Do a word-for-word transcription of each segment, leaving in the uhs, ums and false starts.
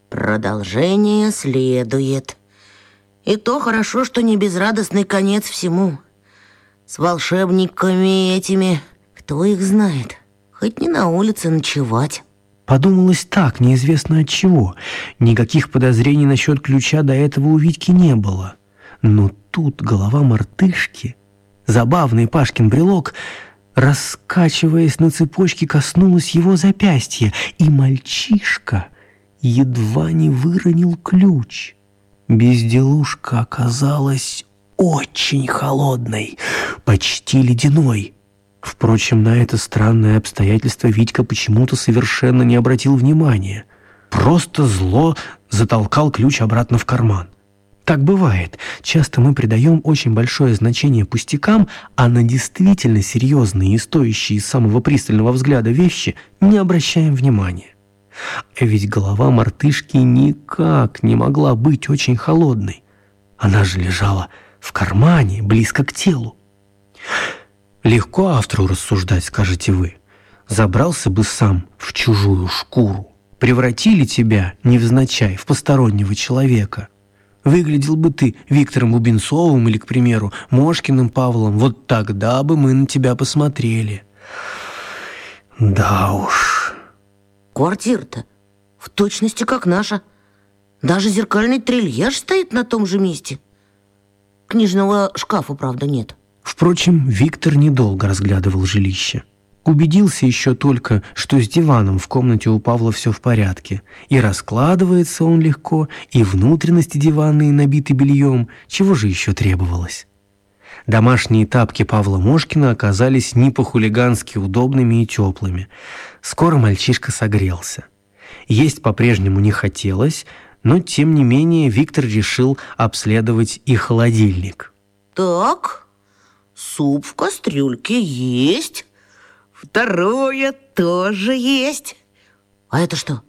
Продолжение следует. И то хорошо, что не безрадостный конец всему. С волшебниками этими, кто их знает, хоть не на улице ночевать. Подумалось так, неизвестно от чего. Никаких подозрений насчет ключа до этого у Витьки не было. Но тут голова мартышки, забавный Пашкин брелок, раскачиваясь на цепочке, коснулась его запястья, и мальчишка едва не выронил ключ. Безделушка оказалась очень холодной, почти ледяной. Впрочем, на это странное обстоятельство Витька почему-то совершенно не обратил внимания. Просто зло затолкал ключ обратно в карман. Так бывает. Часто мы придаем очень большое значение пустякам, а на действительно серьезные и стоящие самого пристального взгляда вещи не обращаем внимания. А ведь голова мартышки никак не могла быть очень холодной. Она же лежала в кармане, близко к телу. Легко автору рассуждать, скажете вы. Забрался бы сам в чужую шкуру. Превратили тебя, невзначай, в постороннего человека. Выглядел бы ты Виктором Бубенцовым или, к примеру, Мошкиным Павлом. Вот тогда бы мы на тебя посмотрели. Да уж. Квартира-то в точности как наша. Даже зеркальный трильяж стоит на том же месте. Книжного шкафа, правда, нет. Впрочем, Виктор недолго разглядывал жилище. Убедился еще только, что с диваном в комнате у Павла все в порядке. И раскладывается он легко, и внутренности диванные набиты бельем. Чего же еще требовалось? Домашние тапки Павла Мошкина оказались не по-хулигански удобными и теплыми. Скоро мальчишка согрелся. Есть по-прежнему не хотелось, но, тем не менее, Виктор решил обследовать и холодильник. Так, суп в кастрюльке есть. Второе тоже есть. А это что?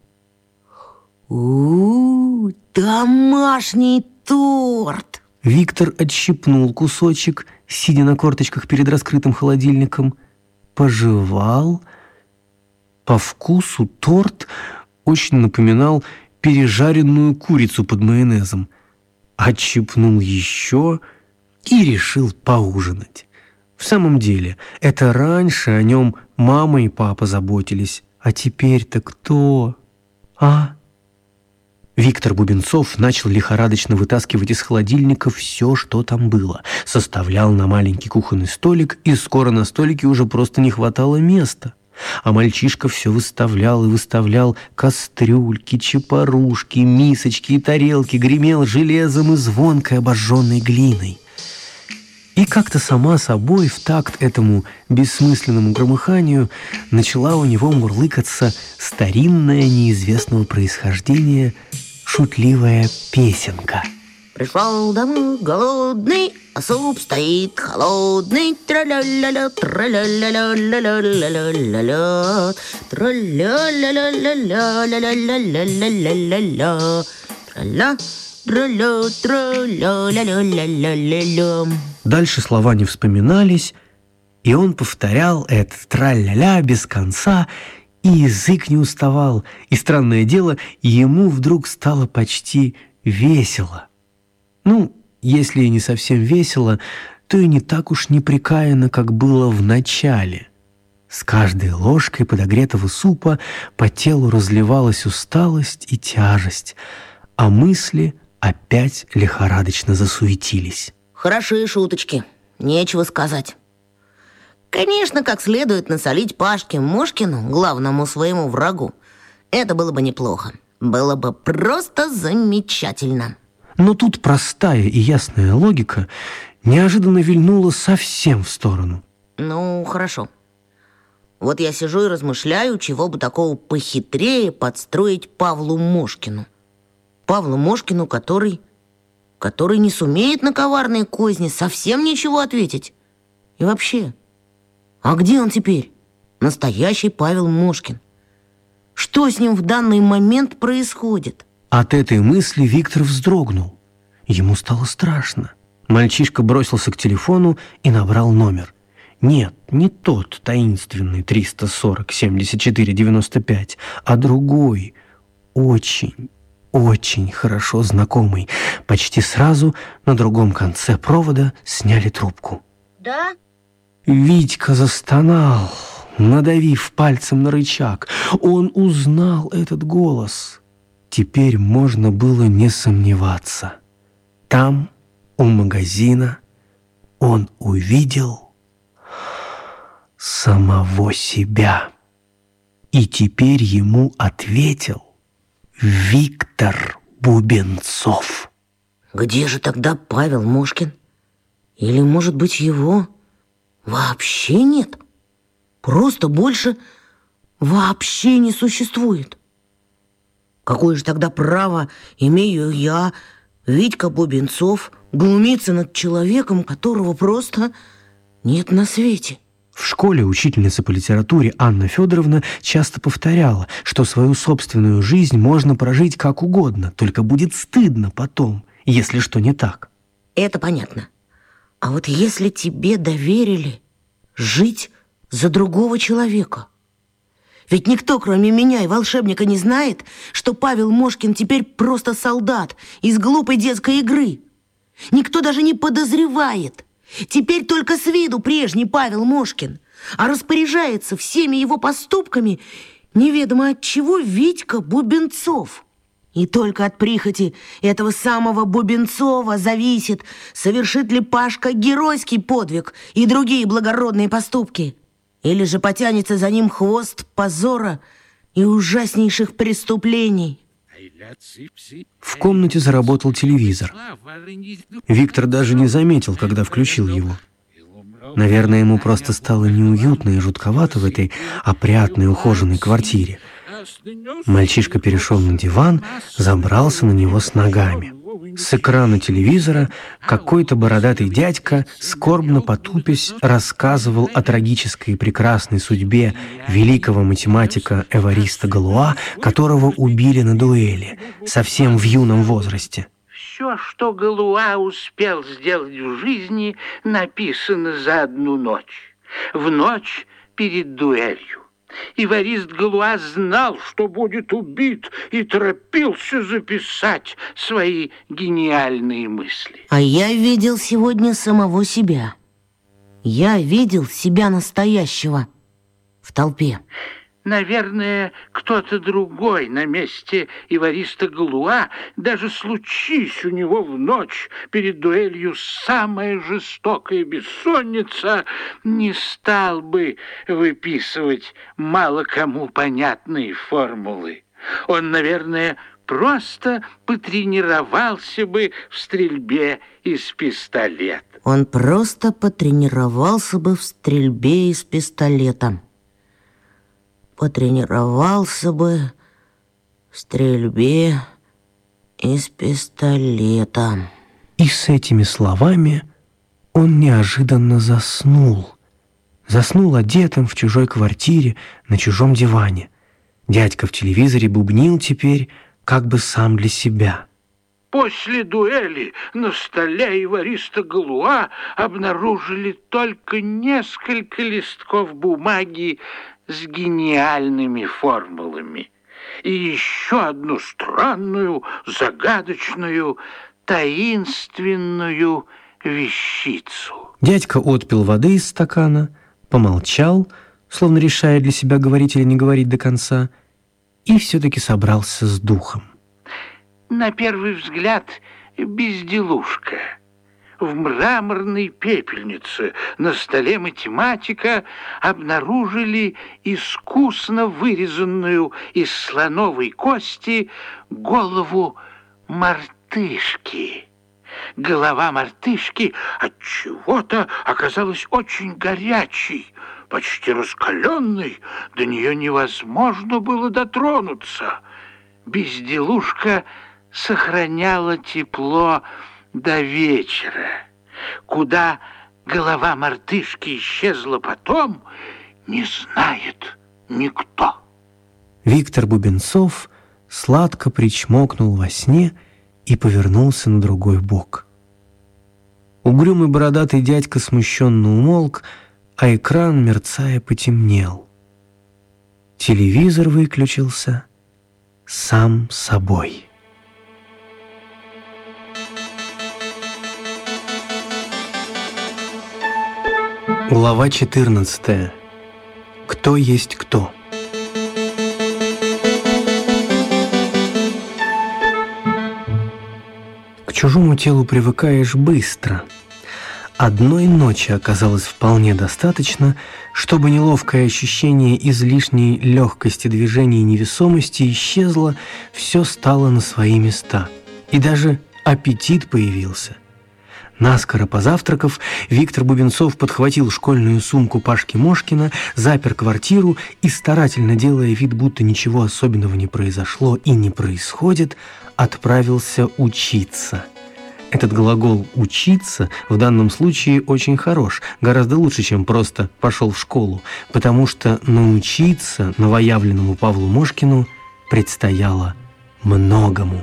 У-у-у, домашний торт. Виктор отщипнул кусочек, сидя на корточках перед раскрытым холодильником, пожевал. По вкусу торт очень напоминал пережаренную курицу под майонезом. Отщипнул еще и решил поужинать. В самом деле, это раньше о нем мама и папа заботились, а теперь-то кто? А? Виктор Бубенцов начал лихорадочно вытаскивать из холодильника все, что там было. Составлял на маленький кухонный столик, и скоро на столике уже просто не хватало места. А мальчишка все выставлял и выставлял кастрюльки, чепорушки, мисочки и тарелки, гремел железом и звонкой обожженной глиной. И как-то сама собой, в такт этому бессмысленному громыханию, начала у него мурлыкаться старинная, неизвестного происхождения, шутливая песенка. Пришел домой голодный, а суп стоит холодный. Тра-ля-ля-ля, тра-ля-ля-ля-ля-ля-ля-ля-ля, тра-ля-ля-ля-ля-ля-ля-ля-ля-ля-ля-ля, тра-ля, тра-ля, тра-ля-ля-ля-ля-ля-ля. Дальше слова не вспоминались, и он повторял это тра-ля-ля без конца, и язык не уставал. И, странное дело, ему вдруг стало почти весело. Ну, если и не совсем весело, то и не так уж непрекаянно, как было в начале. С каждой ложкой подогретого супа по телу разливалась усталость и тяжесть, а мысли опять лихорадочно засуетились. Хорошие шуточки, нечего сказать. Конечно, как следует насолить Пашке Мошкину, главному своему врагу. Это было бы неплохо. Было бы просто замечательно. Но тут простая и ясная логика неожиданно вильнула совсем в сторону. Ну, хорошо. Вот я сижу и размышляю, чего бы такого похитрее подстроить Павлу Мошкину. Павлу Мошкину, который... который не сумеет на коварные козни совсем ничего ответить. И вообще, а где он теперь? Настоящий Павел Мошкин. Что с ним в данный момент происходит? От этой мысли Виктор вздрогнул. Ему стало страшно. Мальчишка бросился к телефону и набрал номер. Нет, не тот таинственный триста сорок семьдесят четыре девяносто пять, а другой, очень, очень хорошо знакомый. Почти сразу на другом конце провода сняли трубку. Да? Витька застонал, надавив пальцем на рычаг. Он узнал этот голос. Теперь можно было не сомневаться. Там, у магазина, он увидел самого себя. И теперь ему ответил Виктор Бубенцов. Где же тогда Павел Мошкин? Или, может быть, его вообще нет? Просто больше вообще не существует. Какое же тогда право имею я, Витька Бубенцов, глумиться над человеком, которого просто нет на свете? В школе учительница по литературе Анна Федоровна часто повторяла, что свою собственную жизнь можно прожить как угодно, только будет стыдно потом, если что не так. Это понятно. А вот если тебе доверили жить за другого человека? Ведь никто, кроме меня и волшебника, не знает, что Павел Мошкин теперь просто солдат из глупой детской игры. Никто даже не подозревает. Теперь только с виду прежний Павел Мошкин, а распоряжается всеми его поступками неведомо от чего Витька Бубенцов. И только от прихоти этого самого Бубенцова зависит, совершит ли Пашка геройский подвиг и другие благородные поступки, или же потянется за ним хвост позора и ужаснейших преступлений. В комнате заработал телевизор. Виктор даже не заметил, когда включил его. Наверное, ему просто стало неуютно и жутковато в этой опрятной, ухоженной квартире. Мальчишка перешел на диван, забрался на него с ногами. С экрана телевизора какой-то бородатый дядька, скорбно потупясь, рассказывал о трагической и прекрасной судьбе великого математика Эвариста Галуа, которого убили на дуэли, совсем в юном возрасте. Все, что Галуа успел сделать в жизни, написано за одну ночь. В ночь перед дуэлью. Эварист Галуа знал, что будет убит, и торопился записать свои гениальные мысли. А я видел сегодня самого себя. Я видел себя настоящего в толпе. Наверное, кто-то другой на месте Эвариста Галуа, даже случись у него в ночь перед дуэлью самая жестокая бессонница, не стал бы выписывать мало кому понятные формулы. Он, наверное, просто потренировался бы в стрельбе из пистолета. Он просто потренировался бы в стрельбе из пистолета. Потренировался бы в стрельбе из пистолета. И с этими словами он неожиданно заснул. Заснул одетым в чужой квартире на чужом диване. Дядька в телевизоре бубнил теперь как бы сам для себя. После дуэли на столе Эвариста Галуа обнаружили только несколько листков бумаги с гениальными формулами и еще одну странную, загадочную, таинственную вещицу. Дядька отпил воды из стакана, помолчал, словно решая для себя, говорить или не говорить до конца, и все-таки собрался с духом. На первый взгляд безделушка. В мраморной пепельнице на столе математика обнаружили искусно вырезанную из слоновой кости голову мартышки. Голова мартышки отчего-то оказалась очень горячей, почти раскаленной, до нее невозможно было дотронуться. Безделушка сохраняла тепло до вечера. Куда голова мартышки исчезла потом, не знает никто. Виктор Бубенцов сладко причмокнул во сне и повернулся на другой бок. Угрюмый бородатый дядька смущенно умолк, а экран, мерцая, потемнел. Телевизор выключился сам собой. Глава четырнадцатая. Кто есть кто? К чужому телу привыкаешь быстро. Одной ночи оказалось вполне достаточно, чтобы неловкое ощущение излишней легкости движения и невесомости исчезло, все стало на свои места. И даже аппетит появился. Наскоро позавтракав, Виктор Бубенцов подхватил школьную сумку Пашки Мошкина, запер квартиру и, старательно делая вид, будто ничего особенного не произошло и не происходит, отправился учиться. Этот глагол «учиться» в данном случае очень хорош, гораздо лучше, чем просто «пошел в школу», потому что научиться новоявленному Павлу Мошкину предстояло многому.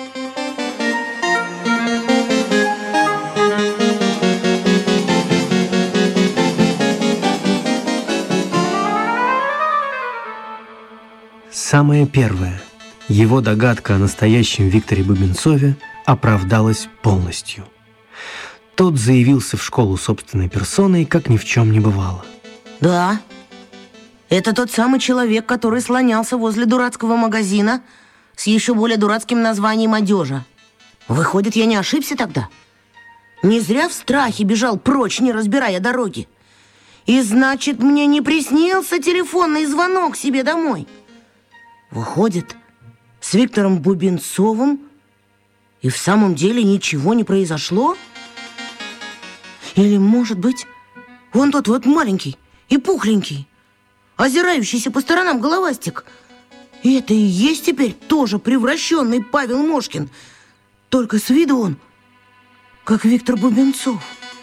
Самое первое. Его догадка о настоящем Викторе Бубенцове оправдалась полностью. Тот заявился в школу собственной персоной, как ни в чем не бывало. Да, это тот самый человек, который слонялся возле дурацкого магазина с еще более дурацким названием «Одежа». Выходит, я не ошибся тогда? Не зря в страхе бежал прочь, не разбирая дороги. И значит, мне не приснился телефонный звонок себе домой. Выходит, с Виктором Бубенцовым и в самом деле ничего не произошло? Или, может быть, вон тот вот маленький и пухленький, озирающийся по сторонам головастик, и это и есть теперь тоже превращенный Павел Мошкин, только с виду он как Виктор Бубенцов.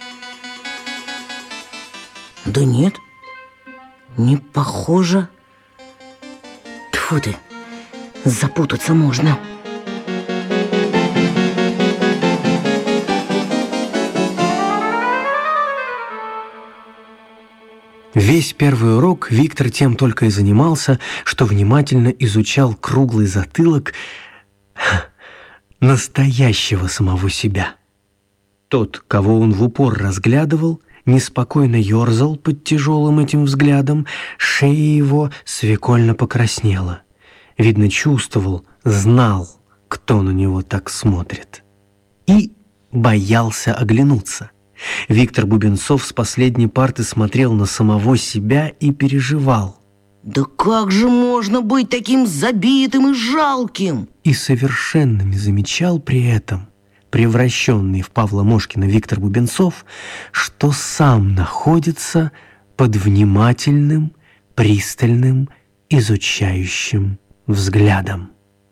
Да нет, не похоже. Тьфу ты, запутаться можно. Весь первый урок Виктор тем только и занимался, что внимательно изучал круглый затылок настоящего самого себя. Тот, кого он в упор разглядывал, неспокойно ерзал под тяжелым этим взглядом, шея его свекольно покраснела. Видно, чувствовал, знал, кто на него так смотрит. И боялся оглянуться. Виктор Бубенцов с последней парты смотрел на самого себя и переживал. Да как же можно быть таким забитым и жалким? И совершенно не замечал при этом, превращенный в Павла Мошкина Виктор Бубенцов, что сам находится под внимательным, пристальным, изучающим взглядом.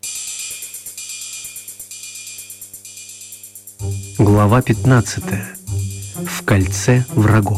Глава пятнадцатая. В кольце врагов.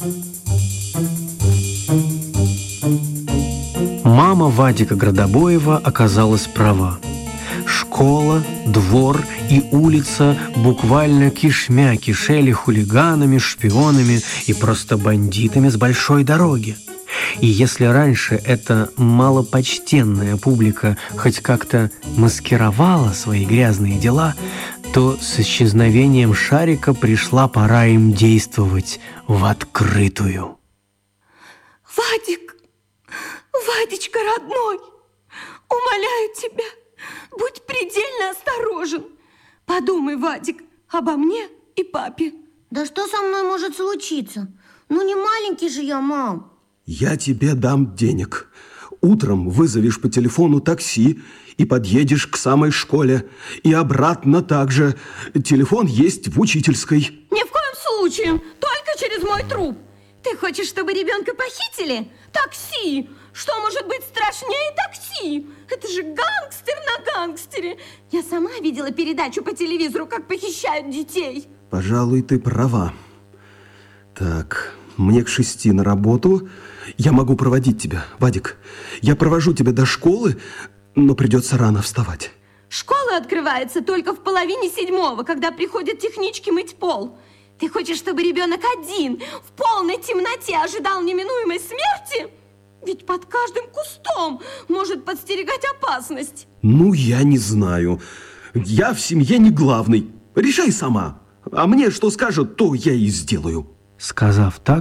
Мама Вадика Градобоева оказалась права. Школа, двор и улица буквально кишмя кишели хулиганами, шпионами и просто бандитами с большой дороги. И если раньше эта малопочтенная публика хоть как-то маскировала свои грязные дела, то с исчезновением Шарика пришла пора им действовать в открытую. Вадик, Вадичка родной, умоляю тебя, будь предельно осторожен. Подумай, Вадик, обо мне и папе. Да что со мной может случиться? Ну не маленький же я, мам. Я тебе дам денег. Утром вызовешь по телефону такси и подъедешь к самой школе. И обратно также. Телефон есть в учительской. Ни в коем случае, только через мой труп. Ты хочешь, чтобы ребенка похитили? Такси! Что может быть страшнее такси? Это же гангстер на гангстере. Я сама видела передачу по телевизору, как похищают детей. Пожалуй, ты права. Так, мне к шести на работу. Я могу проводить тебя, Вадик. Я провожу тебя до школы, но придется рано вставать. Школа открывается только в половине седьмого, когда приходят технички мыть пол. Ты хочешь, чтобы ребенок один в полной темноте ожидал неминуемой смерти? Ведь под каждым кустом может подстерегать опасность. Ну, я не знаю. Я в семье не главный. Решай сама. А мне что скажут, то я и сделаю. Сказав так,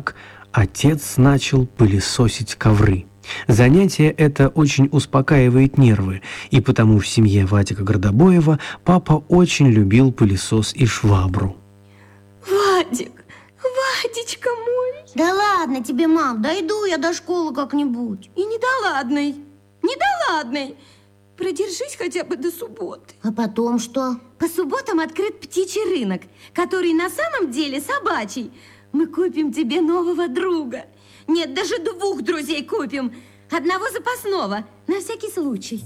отец начал пылесосить ковры. Занятие это очень успокаивает нервы, и потому в семье Вадика Гордобоева папа очень любил пылесос и швабру. Вадик, Вадичка мой. Да ладно тебе, мам, дойду я до школы как-нибудь. И не до ладной, не до ладной. Продержись хотя бы до субботы. А потом что? По субботам открыт птичий рынок, который на самом деле собачий. Мы купим тебе нового друга. Нет, даже двух друзей купим. Одного запасного, на всякий случай.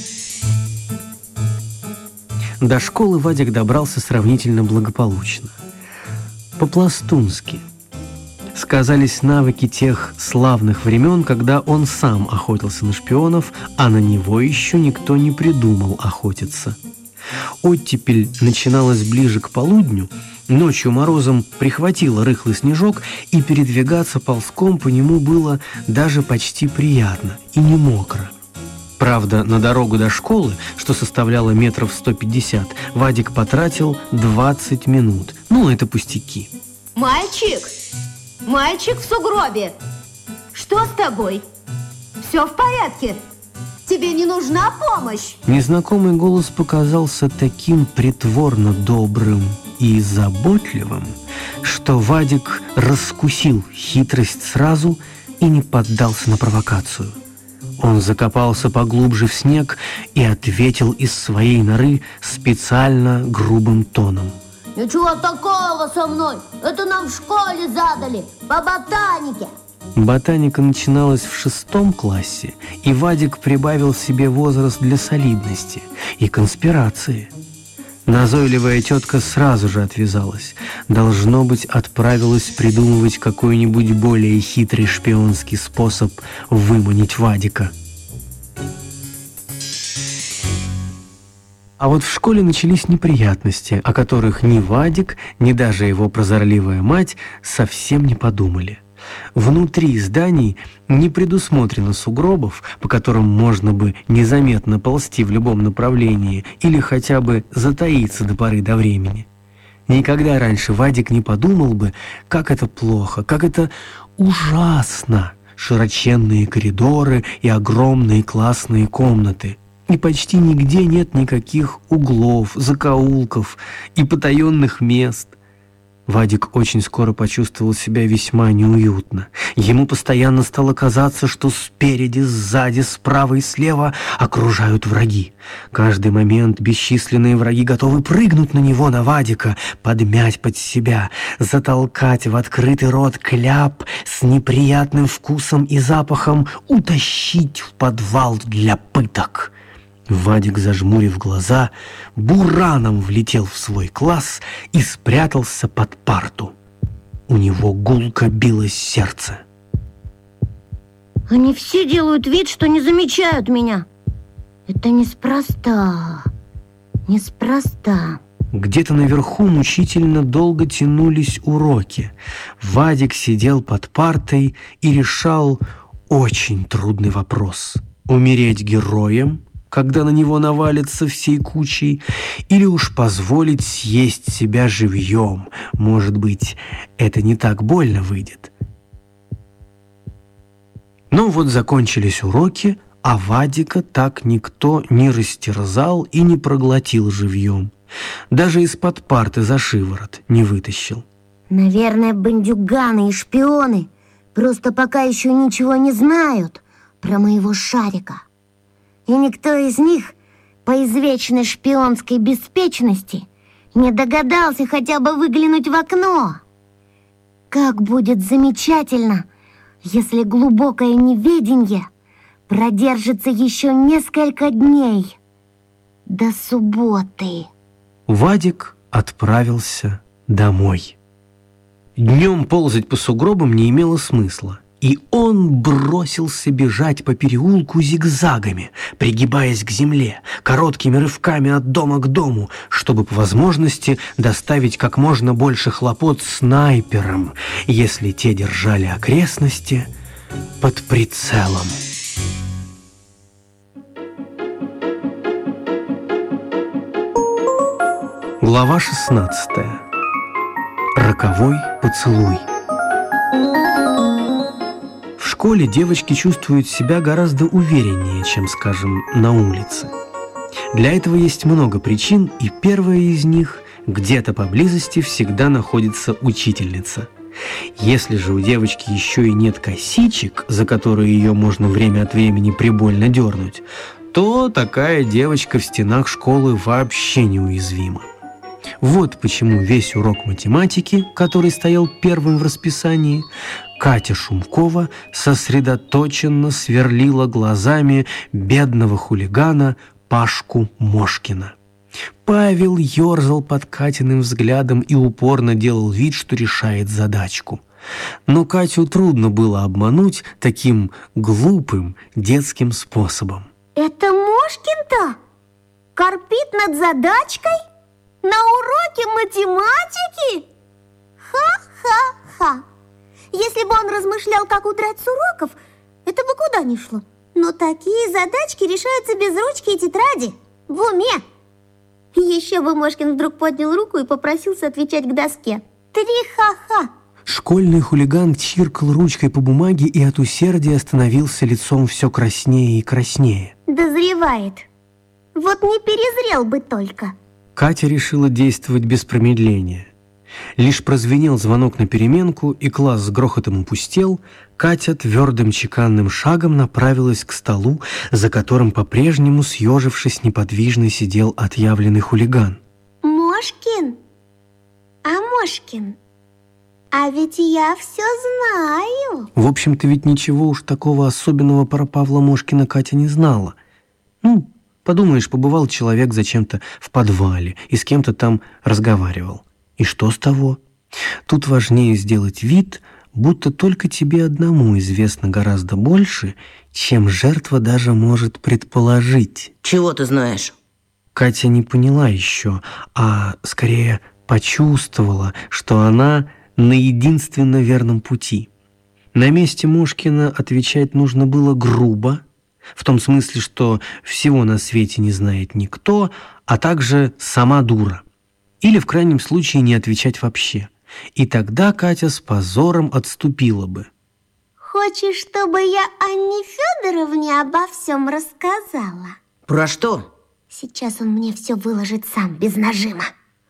До школы Вадик добрался сравнительно благополучно. По-пластунски. Сказались навыки тех славных времен, когда он сам охотился на шпионов, а на него еще никто не придумал охотиться. Оттепель начиналась ближе к полудню, ночью морозом прихватило рыхлый снежок, и передвигаться ползком по нему было даже почти приятно и не мокро. Правда, на дорогу до школы, что составляло метров сто пятьдесят, Вадик потратил двадцать минут. Ну, это пустяки. Мальчик, мальчик в сугробе, что с тобой? Все в порядке? Тебе не нужна помощь? Незнакомый голос показался таким притворно добрым и заботливым, что Вадик раскусил хитрость сразу и не поддался на провокацию. Он закопался поглубже в снег и ответил из своей норы специально грубым тоном. Ничего такого со мной. Это нам в школе задали, по ботанике. Ботаника начиналась в шестом классе, и Вадик прибавил себе возраст для солидности и конспирации. Назойливая тетка сразу же отвязалась. Должно быть, отправилась придумывать какой-нибудь более хитрый шпионский способ выманить Вадика. А вот в школе начались неприятности, о которых ни Вадик, ни даже его прозорливая мать совсем не подумали. Внутри зданий не предусмотрено сугробов, по которым можно бы незаметно ползти в любом направлении или хотя бы затаиться до поры до времени. Никогда раньше Вадик не подумал бы, как это плохо, как это ужасно. Широченные коридоры и огромные классные комнаты. И почти нигде нет никаких углов, закоулков и потаенных мест. Вадик очень скоро почувствовал себя весьма неуютно. Ему постоянно стало казаться, что спереди, сзади, справа и слева окружают враги. Каждый момент бесчисленные враги готовы прыгнуть на него, на Вадика, подмять под себя, затолкать в открытый рот кляп с неприятным вкусом и запахом, утащить в подвал для пыток. Вадик, зажмурив глаза, бураном влетел в свой класс и спрятался под парту. У него гулко билось сердце. Они все делают вид, что не замечают меня. Это неспроста. Неспроста. Где-то наверху мучительно долго тянулись уроки. Вадик сидел под партой и решал очень трудный вопрос. Умереть героем, когда на него навалится всей кучей, или уж позволить съесть себя живьем. Может быть, это не так больно выйдет. Ну вот закончились уроки, а Вадика так никто не растерзал и не проглотил живьем. Даже из-под парты за шиворот не вытащил. Наверное, бандюганы и шпионы просто пока еще ничего не знают про моего шарика. И никто из них по извечной шпионской беспечности не догадался хотя бы выглянуть в окно. Как будет замечательно, если глубокое неведение продержится еще несколько дней до субботы. Вадик отправился домой. Днем ползать по сугробам не имело смысла. И он бросился бежать по переулку зигзагами, пригибаясь к земле, короткими рывками от дома к дому, чтобы по возможности доставить как можно больше хлопот снайперам, если те держали окрестности под прицелом. Глава шестнадцатая. Роковой поцелуй. школе девочки чувствуют себя гораздо увереннее, чем, скажем, на улице. Для этого есть много причин, и первая из них – где-то поблизости всегда находится учительница. Если же у девочки еще и нет косичек, за которые ее можно время от времени прибольно дернуть, то такая девочка в стенах школы вообще неуязвима. Вот почему весь урок математики, который стоял первым в расписании, Катя Шумкова сосредоточенно сверлила глазами бедного хулигана Пашку Мошкина. Павел ерзал под Катиным взглядом и упорно делал вид, что решает задачку. Но Катю трудно было обмануть таким глупым детским способом. Это Мошкин-то корпит над задачкой на уроке математики? Ха-ха-ха! Если бы он размышлял, как удрать с уроков, это бы куда ни шло. Но такие задачки решаются без ручки и тетради, в уме. Еще бы Мошкин вдруг поднял руку и попросился отвечать к доске. Три ха-ха! Школьный хулиган чиркал ручкой по бумаге и от усердия становился лицом все краснее и краснее. Дозревает. Вот не перезрел бы только. Катя решила действовать без промедления. Лишь прозвенел звонок на переменку, и класс с грохотом опустел, Катя твердым чеканным шагом направилась к столу, за которым по-прежнему, съежившись, неподвижно сидел отъявленный хулиган. Мошкин? А Мошкин? А ведь я все знаю. В общем-то, ведь ничего уж такого особенного про Павла Мошкина Катя не знала. Ну, подумаешь, побывал человек зачем-то в подвале и с кем-то там разговаривал. И что с того? Тут важнее сделать вид, будто только тебе одному известно гораздо больше, чем жертва даже может предположить. Чего ты знаешь? Катя не поняла еще, а скорее почувствовала, что она на единственно верном пути. На месте Мошкина отвечать нужно было грубо, в том смысле, что всего на свете не знает никто, а также сама дура. Или, в крайнем случае, не отвечать вообще. И тогда Катя с позором отступила бы. Хочешь, чтобы я Анне Федоровне обо всем рассказала? Про что? Сейчас он мне все выложит сам, без нажима.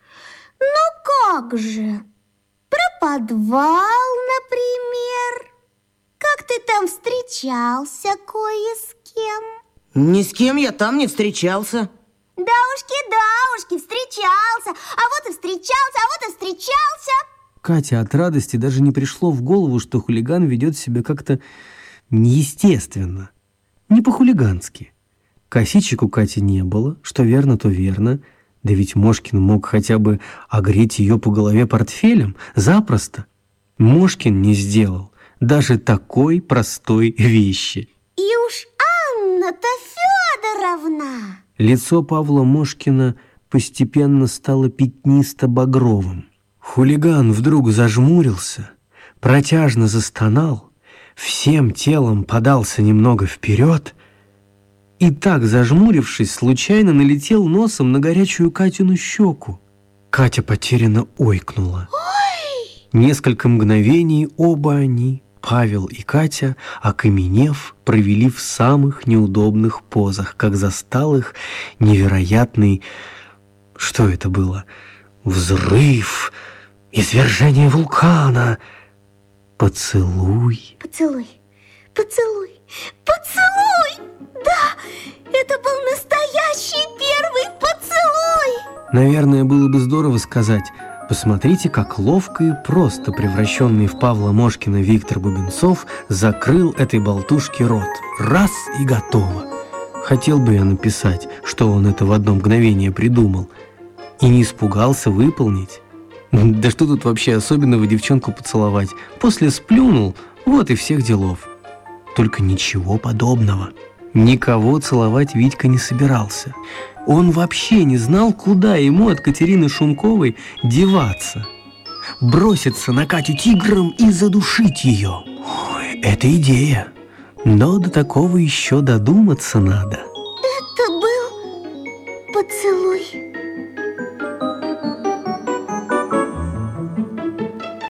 Ну как же? Про подвал, например. Как ты там встречался кое с кем? Ни с кем я там не встречался. Даушки-даушки, встречался, а вот и встречался, а вот и встречался. Кате от радости даже не пришло в голову, что хулиган ведет себя как-то неестественно, не по-хулигански. Косичек у Кати не было, что верно, то верно. Да ведь Мошкин мог хотя бы огреть ее по голове портфелем запросто. Мошкин не сделал даже такой простой вещи. И уж Анна-то Федоровна... Лицо Павла Мошкина постепенно стало пятнисто-багровым. Хулиган вдруг зажмурился, протяжно застонал, всем телом подался немного вперед и так, зажмурившись, случайно налетел носом на горячую Катину щеку. Катя потерянно ойкнула. Ой! Несколько мгновений оба они, Павел и Катя, окаменев, провели в самых неудобных позах, как застал их невероятный... Что это было? Взрыв, извержение вулкана, поцелуй. Поцелуй, поцелуй, поцелуй! Да, это был настоящий первый поцелуй! Наверное, было бы здорово сказать: посмотрите, как ловко и просто превращенный в Павла Мошкина Виктор Бубенцов закрыл этой болтушке рот. Раз и готово. Хотел бы я написать, что он это в одно мгновение придумал. И не испугался выполнить. Да что тут вообще особенного девчонку поцеловать? После сплюнул, вот и всех делов. Только ничего подобного. Никого целовать Витька не собирался. Он вообще не знал, куда ему от Катерины Шумковой деваться. Броситься на Катю тигром и задушить ее. Ой, это идея. Но до такого еще додуматься надо. Это был поцелуй